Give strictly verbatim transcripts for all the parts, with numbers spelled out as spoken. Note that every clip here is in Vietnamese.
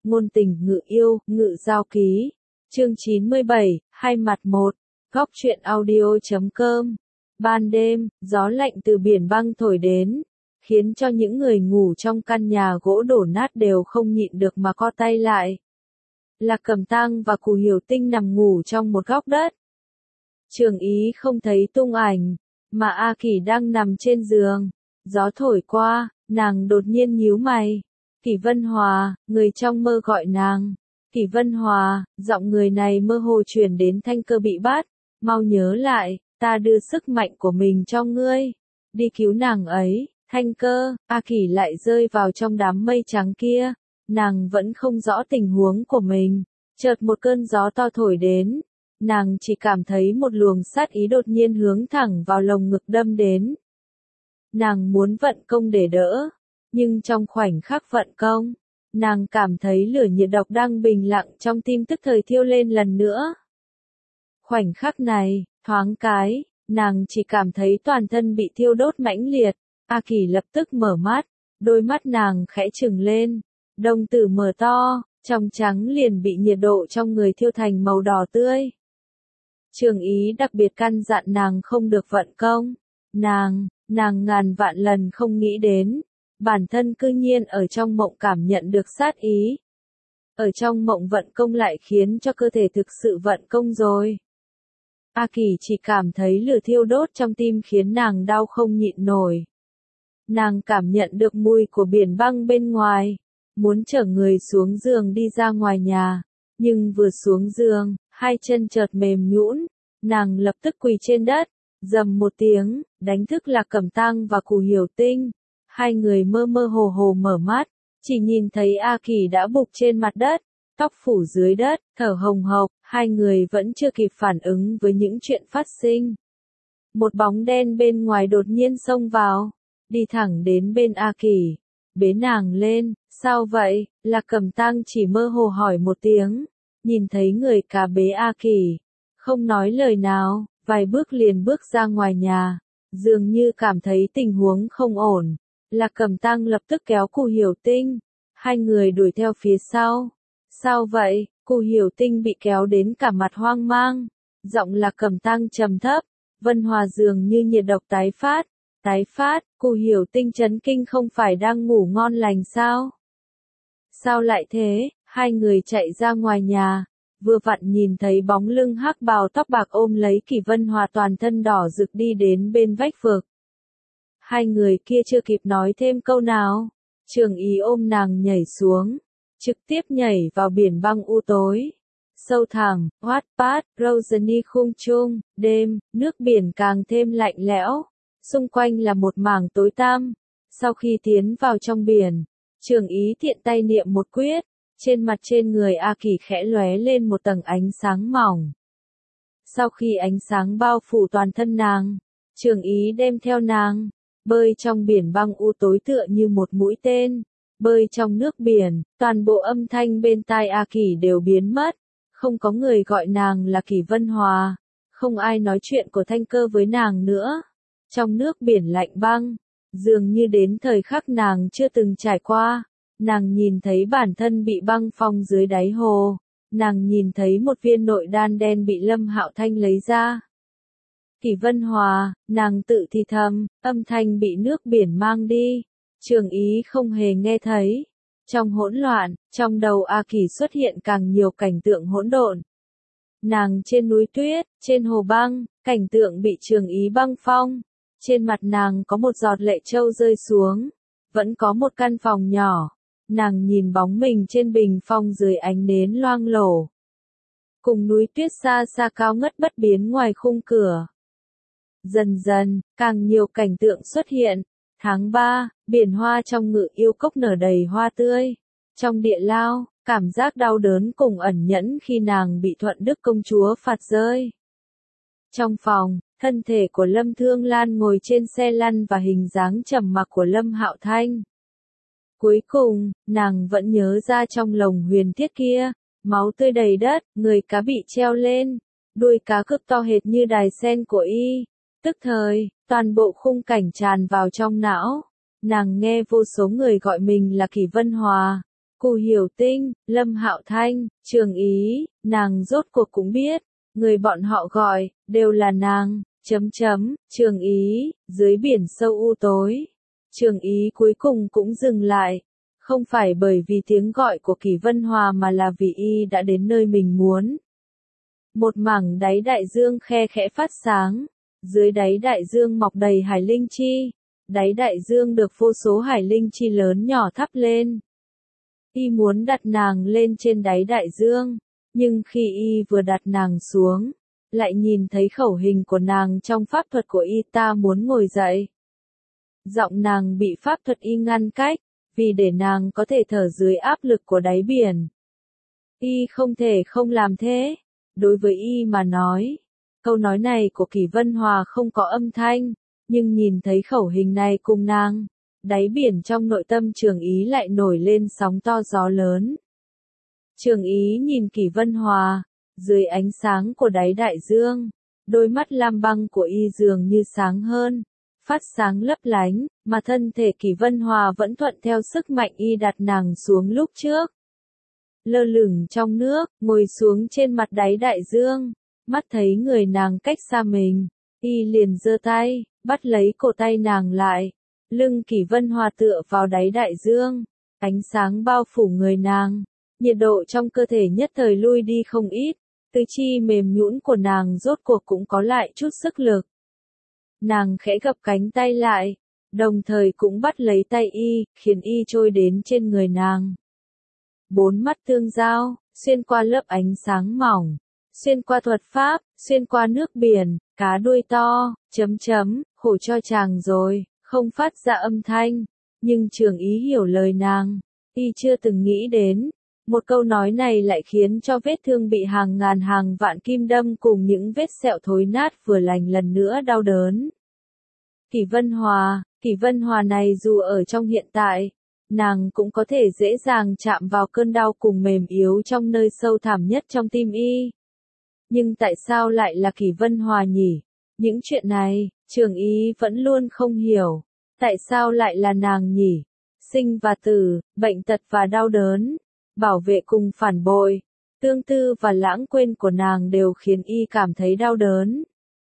ngôn tình ngự yêu, ngự giao ký. Chương chín mươi bảy, hai mặt một. Góc truyện audio chấm com. Ban đêm, gió lạnh từ biển băng thổi đến, khiến cho những người ngủ trong căn nhà gỗ đổ nát đều không nhịn được mà co tay lại. Lạc Cẩm Tang và Cù Hiểu Tinh nằm ngủ trong một góc đất. Trường Ý không thấy tung ảnh, mà A Kỳ đang nằm trên giường. Gió thổi qua, nàng đột nhiên nhíu mày. Kỷ Vân Hòa, người trong mơ gọi nàng. Kỷ Vân Hòa, giọng người này mơ hồ truyền đến Thanh Cơ bị bắt. Mau nhớ lại, ta đưa sức mạnh của mình cho ngươi. Đi cứu nàng ấy. Thanh Cơ, A Kỳ lại rơi vào trong đám mây trắng kia. Nàng vẫn không rõ tình huống của mình. Chợt một cơn gió to thổi đến. Nàng chỉ cảm thấy một luồng sát ý đột nhiên hướng thẳng vào lồng ngực đâm đến. Nàng muốn vận công để đỡ. Nhưng trong khoảnh khắc vận công, nàng cảm thấy lửa nhiệt độc đang bình lặng trong tim tức thời thiêu lên lần nữa. Khoảnh khắc này, thoáng cái, nàng chỉ cảm thấy toàn thân bị thiêu đốt mãnh liệt. A Kỳ lập tức mở mắt, đôi mắt nàng khẽ trừng lên, đồng tử mở to, trong trắng liền bị nhiệt độ trong người thiêu thành màu đỏ tươi. Trường Ý đặc biệt căn dặn nàng không được vận công. Nàng, nàng ngàn vạn lần không nghĩ đến, bản thân cư nhiên ở trong mộng cảm nhận được sát ý. Ở trong mộng vận công lại khiến cho cơ thể thực sự vận công rồi. A Kỳ chỉ cảm thấy lửa thiêu đốt trong tim khiến nàng đau không nhịn nổi. Nàng cảm nhận được mùi của biển băng bên ngoài, muốn chở người xuống giường đi ra ngoài nhà, nhưng vừa xuống giường, hai chân chợt mềm nhũn, nàng lập tức quỳ trên đất, rầm một tiếng, đánh thức Lạc Cẩm Tang và Cù Hiểu Tinh. Hai người mơ mơ hồ hồ mở mắt, chỉ nhìn thấy A Kỳ đã bục trên mặt đất, tóc phủ dưới đất, thở hồng hộc, hai người vẫn chưa kịp phản ứng với những chuyện phát sinh. Một bóng đen bên ngoài đột nhiên xông vào, đi thẳng đến bên A Kỳ, bế nàng lên. Sao vậy? Lạc Cẩm Tang chỉ mơ hồ hỏi một tiếng, nhìn thấy người cá bế A Kỳ, không nói lời nào, vài bước liền bước ra ngoài nhà, dường như cảm thấy tình huống không ổn. Lạc Cẩm Tang lập tức kéo Cù Hiểu Tinh, hai người đuổi theo phía sau. Sao vậy? Cù Hiểu Tinh bị kéo đến cả mặt hoang mang, giọng Lạc Cẩm Tang trầm thấp, Vân Hòa dường như nhiệt độc tái phát. Tái phát, Cù Hiểu Tinh chấn kinh, không phải đang ngủ ngon lành sao? Sao lại thế? Hai người chạy ra ngoài nhà, vừa vặn nhìn thấy bóng lưng hắc bào tóc bạc ôm lấy Kỷ Vân Hòa toàn thân đỏ rực đi đến bên vách vực. Hai người kia chưa kịp nói thêm câu nào, Trường Ý ôm nàng nhảy xuống, trực tiếp nhảy vào biển băng u tối. Sâu thẳm, hoát pát, Roseny khung chung, đêm, nước biển càng thêm lạnh lẽo, xung quanh là một mảng tối tăm. Sau khi tiến vào trong biển, Trường Ý tiện tay niệm một quyết, trên mặt trên người A Kỳ khẽ lóe lên một tầng ánh sáng mỏng. Sau khi ánh sáng bao phủ toàn thân nàng, Trường Ý đem theo nàng, bơi trong biển băng u tối tựa như một mũi tên, bơi trong nước biển, toàn bộ âm thanh bên tai A Kỳ đều biến mất, không có người gọi nàng là Kỷ Vân Hòa, không ai nói chuyện của Thanh Cơ với nàng nữa. Trong nước biển lạnh băng, dường như đến thời khắc nàng chưa từng trải qua, nàng nhìn thấy bản thân bị băng phong dưới đáy hồ, nàng nhìn thấy một viên nội đan đen bị Lâm Hạo Thanh lấy ra. Kỷ Vân Hòa, nàng tự thì thầm, âm thanh bị nước biển mang đi. Trường Ý không hề nghe thấy. Trong hỗn loạn, trong đầu A Kỳ xuất hiện càng nhiều cảnh tượng hỗn độn. Nàng trên núi tuyết, trên hồ băng, cảnh tượng bị Trường Ý băng phong. Trên mặt nàng có một giọt lệ trâu rơi xuống. Vẫn có một căn phòng nhỏ. Nàng nhìn bóng mình trên bình phong dưới ánh nến loang lổ. Cùng núi tuyết xa xa cao ngất bất biến ngoài khung cửa. Dần dần, càng nhiều cảnh tượng xuất hiện. Tháng ba, biển hoa trong Ngự Yêu Cốc nở đầy hoa tươi. Trong địa lao, cảm giác đau đớn cùng ẩn nhẫn khi nàng bị Thuận Đức công chúa phạt rơi. Trong phòng, thân thể của Lâm Thương Lan ngồi trên xe lăn và hình dáng trầm mặc của Lâm Hạo Thanh. Cuối cùng, nàng vẫn nhớ ra trong lồng huyền thiết kia, máu tươi đầy đất, người cá bị treo lên, đuôi cá cực to hệt như đài sen của y. Tức thời, toàn bộ khung cảnh tràn vào trong não. Nàng nghe vô số người gọi mình là Kỷ Vân Hòa. Cù Hiểu Tinh, Lâm Hạo Thanh, Trường Ý, nàng rốt cuộc cũng biết, người bọn họ gọi, đều là nàng, chấm chấm, Trường Ý, dưới biển sâu u tối. Trường Ý cuối cùng cũng dừng lại, không phải bởi vì tiếng gọi của Kỷ Vân Hòa mà là vì y đã đến nơi mình muốn. Một mảng đáy đại dương khe khẽ phát sáng, dưới đáy đại dương mọc đầy hải linh chi, đáy đại dương được vô số hải linh chi lớn nhỏ thắp lên. Y muốn đặt nàng lên trên đáy đại dương, nhưng khi y vừa đặt nàng xuống, lại nhìn thấy khẩu hình của nàng trong pháp thuật của y, ta muốn ngồi dậy. Giọng nàng bị pháp thuật y ngăn cách, vì để nàng có thể thở dưới áp lực của đáy biển. Y không thể không làm thế. Đối với y mà nói, câu nói này của Kỷ Vân Hòa không có âm thanh, nhưng nhìn thấy khẩu hình này cùng nàng, đáy biển trong nội tâm Trường Ý lại nổi lên sóng to gió lớn. Trường Ý nhìn Kỷ Vân Hòa, dưới ánh sáng của đáy đại dương, đôi mắt lam băng của y dường như sáng hơn, phát sáng lấp lánh, mà thân thể Kỷ Vân Hòa vẫn thuận theo sức mạnh y đặt nàng xuống lúc trước. Lơ lửng trong nước, ngồi xuống trên mặt đáy đại dương, mắt thấy người nàng cách xa mình, y liền giơ tay, bắt lấy cổ tay nàng lại. Lưng Kỷ Vân Hòa tựa vào đáy đại dương, ánh sáng bao phủ người nàng, nhiệt độ trong cơ thể nhất thời lui đi không ít, tứ chi mềm nhũn của nàng rốt cuộc cũng có lại chút sức lực. Nàng khẽ gập cánh tay lại, đồng thời cũng bắt lấy tay y, khiến y trôi đến trên người nàng. Bốn mắt tương giao, xuyên qua lớp ánh sáng mỏng, xuyên qua thuật pháp, xuyên qua nước biển, cá đuôi to, chấm chấm, khổ cho chàng rồi, không phát ra âm thanh, nhưng Trường Ý hiểu lời nàng, y chưa từng nghĩ đến, một câu nói này lại khiến cho vết thương bị hàng ngàn hàng vạn kim đâm cùng những vết sẹo thối nát vừa lành lần nữa đau đớn. Kỷ Vân Hòa, Kỷ Vân Hòa này dù ở trong hiện tại, nàng cũng có thể dễ dàng chạm vào cơn đau cùng mềm yếu trong nơi sâu thẳm nhất trong tim y. Nhưng tại sao lại là Kỷ Vân Hòa nhỉ? Những chuyện này, Trường Ý vẫn luôn không hiểu. Tại sao lại là nàng nhỉ? Sinh và tử, bệnh tật và đau đớn, bảo vệ cùng phản bội, tương tư và lãng quên của nàng đều khiến y cảm thấy đau đớn.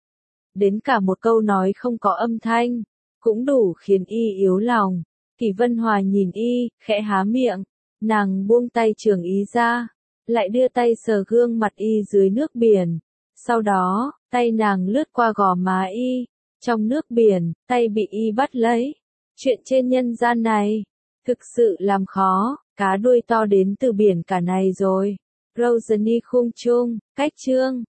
Đến cả một câu nói không có âm thanh, cũng đủ khiến y yếu lòng. Kỷ Vân Hòa nhìn y, khẽ há miệng, nàng buông tay Trường Ý ra, lại đưa tay sờ gương mặt y dưới nước biển. Sau đó, tay nàng lướt qua gò má y, trong nước biển, tay bị y bắt lấy. Chuyện trên nhân gian này, thực sự làm khó, cá đuôi to đến từ biển cả này rồi. Rosany Khung Chung, cách chương.